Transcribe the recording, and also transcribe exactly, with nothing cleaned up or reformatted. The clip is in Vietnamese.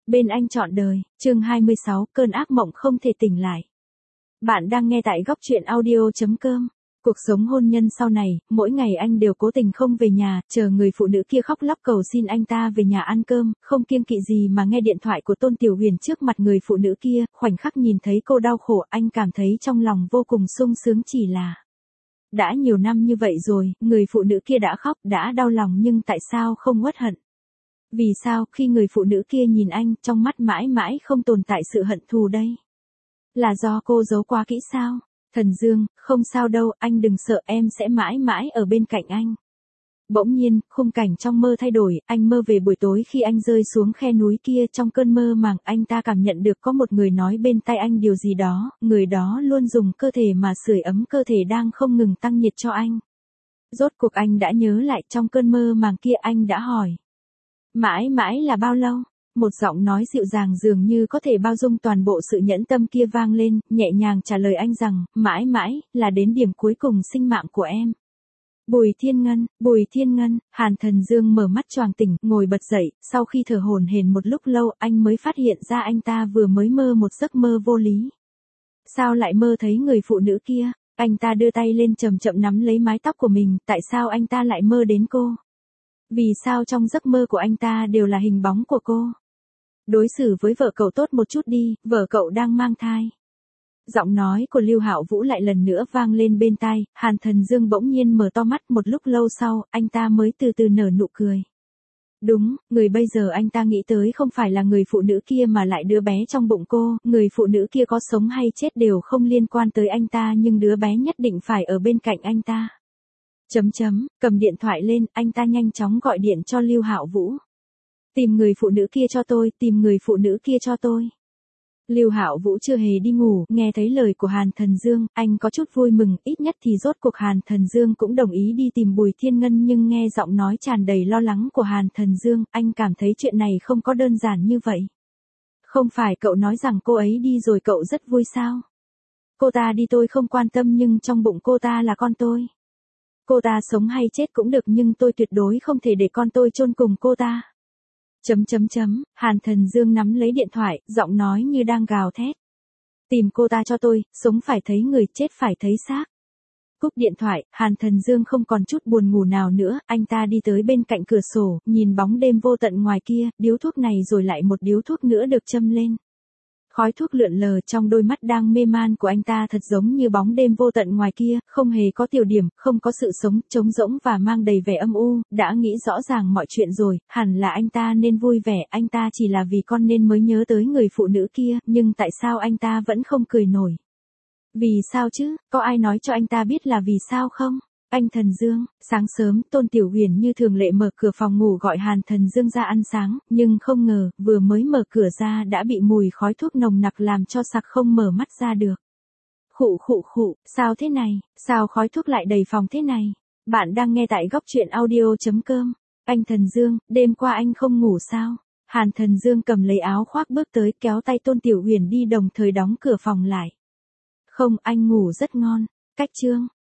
Bên anh trọn đời, chương hai mươi sáu, cơn ác mộng không thể tỉnh lại. Bạn đang nghe tại góc truyện audio.com. Cuộc sống hôn nhân sau này, mỗi ngày anh đều cố tình không về nhà, chờ người phụ nữ kia khóc lóc cầu xin anh ta về nhà ăn cơm, không kiêng kỵ gì mà nghe điện thoại của Tôn Tiểu Huyền trước mặt người phụ nữ kia, khoảnh khắc nhìn thấy cô đau khổ, anh cảm thấy trong lòng vô cùng sung sướng chỉ là. Đã nhiều năm như vậy rồi, người phụ nữ kia đã khóc, đã đau lòng nhưng tại sao không uất hận? Vì sao khi người phụ nữ kia nhìn anh, trong mắt mãi mãi không tồn tại sự hận thù đây? Là do cô giấu quá kỹ sao? Thần Dương, không sao đâu, anh đừng sợ, em sẽ mãi mãi ở bên cạnh anh. Bỗng nhiên, khung cảnh trong mơ thay đổi, anh mơ về buổi tối khi anh rơi xuống khe núi kia, trong cơn mơ màng anh ta cảm nhận được có một người nói bên tai anh điều gì đó, người đó luôn dùng cơ thể mà sưởi ấm cơ thể đang không ngừng tăng nhiệt cho anh. Rốt cuộc anh đã nhớ lại trong cơn mơ màng kia anh đã hỏi. Mãi mãi là bao lâu? Một giọng nói dịu dàng dường như có thể bao dung toàn bộ sự nhẫn tâm kia vang lên, nhẹ nhàng trả lời anh rằng, mãi mãi, là đến điểm cuối cùng sinh mạng của em. Bùi Thiên Ngân, Bùi Thiên Ngân, Hàn Thần Dương mở mắt choàng tỉnh, ngồi bật dậy, sau khi thở hổn hển một lúc lâu, anh mới phát hiện ra anh ta vừa mới mơ một giấc mơ vô lý. Sao lại mơ thấy người phụ nữ kia? Anh ta đưa tay lên chậm chậm nắm lấy mái tóc của mình, tại sao anh ta lại mơ đến cô? Vì sao trong giấc mơ của anh ta đều là hình bóng của cô? Đối xử với vợ cậu tốt một chút đi, vợ cậu đang mang thai. Giọng nói của Lưu Hạo Vũ lại lần nữa vang lên bên tai, Hàn Thần Dương bỗng nhiên mở to mắt, một lúc lâu sau, anh ta mới từ từ nở nụ cười. Đúng, người bây giờ anh ta nghĩ tới không phải là người phụ nữ kia mà lại đứa bé trong bụng cô, người phụ nữ kia có sống hay chết đều không liên quan tới anh ta nhưng đứa bé nhất định phải ở bên cạnh anh ta. Chấm chấm, cầm điện thoại lên, anh ta nhanh chóng gọi điện cho Lưu Hạo Vũ. Tìm người phụ nữ kia cho tôi, tìm người phụ nữ kia cho tôi. Lưu Hạo Vũ chưa hề đi ngủ, nghe thấy lời của Hàn Thần Dương, anh có chút vui mừng, ít nhất thì rốt cuộc Hàn Thần Dương cũng đồng ý đi tìm Bùi Thiên Ngân, nhưng nghe giọng nói tràn đầy lo lắng của Hàn Thần Dương, anh cảm thấy chuyện này không có đơn giản như vậy. Không phải cậu nói rằng cô ấy đi rồi cậu rất vui sao? Cô ta đi tôi không quan tâm nhưng trong bụng cô ta là con tôi. Cô ta sống hay chết cũng được nhưng tôi tuyệt đối không thể để con tôi chôn cùng cô ta. Chấm chấm chấm, Hàn Thần Dương nắm lấy điện thoại, giọng nói như đang gào thét. Tìm cô ta cho tôi, sống phải thấy người, chết phải thấy xác. Cúp điện thoại, Hàn Thần Dương không còn chút buồn ngủ nào nữa, anh ta đi tới bên cạnh cửa sổ, nhìn bóng đêm vô tận ngoài kia, điếu thuốc này rồi lại một điếu thuốc nữa được châm lên. Khói thuốc lượn lờ trong đôi mắt đang mê man của anh ta thật giống như bóng đêm vô tận ngoài kia, không hề có tiểu điểm, không có sự sống, trống rỗng và mang đầy vẻ âm u, đã nghĩ rõ ràng mọi chuyện rồi, hẳn là anh ta nên vui vẻ, anh ta chỉ là vì con nên mới nhớ tới người phụ nữ kia, nhưng tại sao anh ta vẫn không cười nổi? Vì sao chứ, có ai nói cho anh ta biết là vì sao không? Anh Thần Dương, sáng sớm, Tôn Tiểu Huyền như thường lệ mở cửa phòng ngủ gọi Hàn Thần Dương ra ăn sáng, nhưng không ngờ, vừa mới mở cửa ra đã bị mùi khói thuốc nồng nặc làm cho sặc không mở mắt ra được. Khụ khụ khụ, sao thế này, sao khói thuốc lại đầy phòng thế này? Bạn đang nghe tại góc truyện audio.com. Anh Thần Dương, đêm qua anh không ngủ sao? Hàn Thần Dương cầm lấy áo khoác bước tới kéo tay Tôn Tiểu Huyền đi đồng thời đóng cửa phòng lại. Không, anh ngủ rất ngon. Cách chương.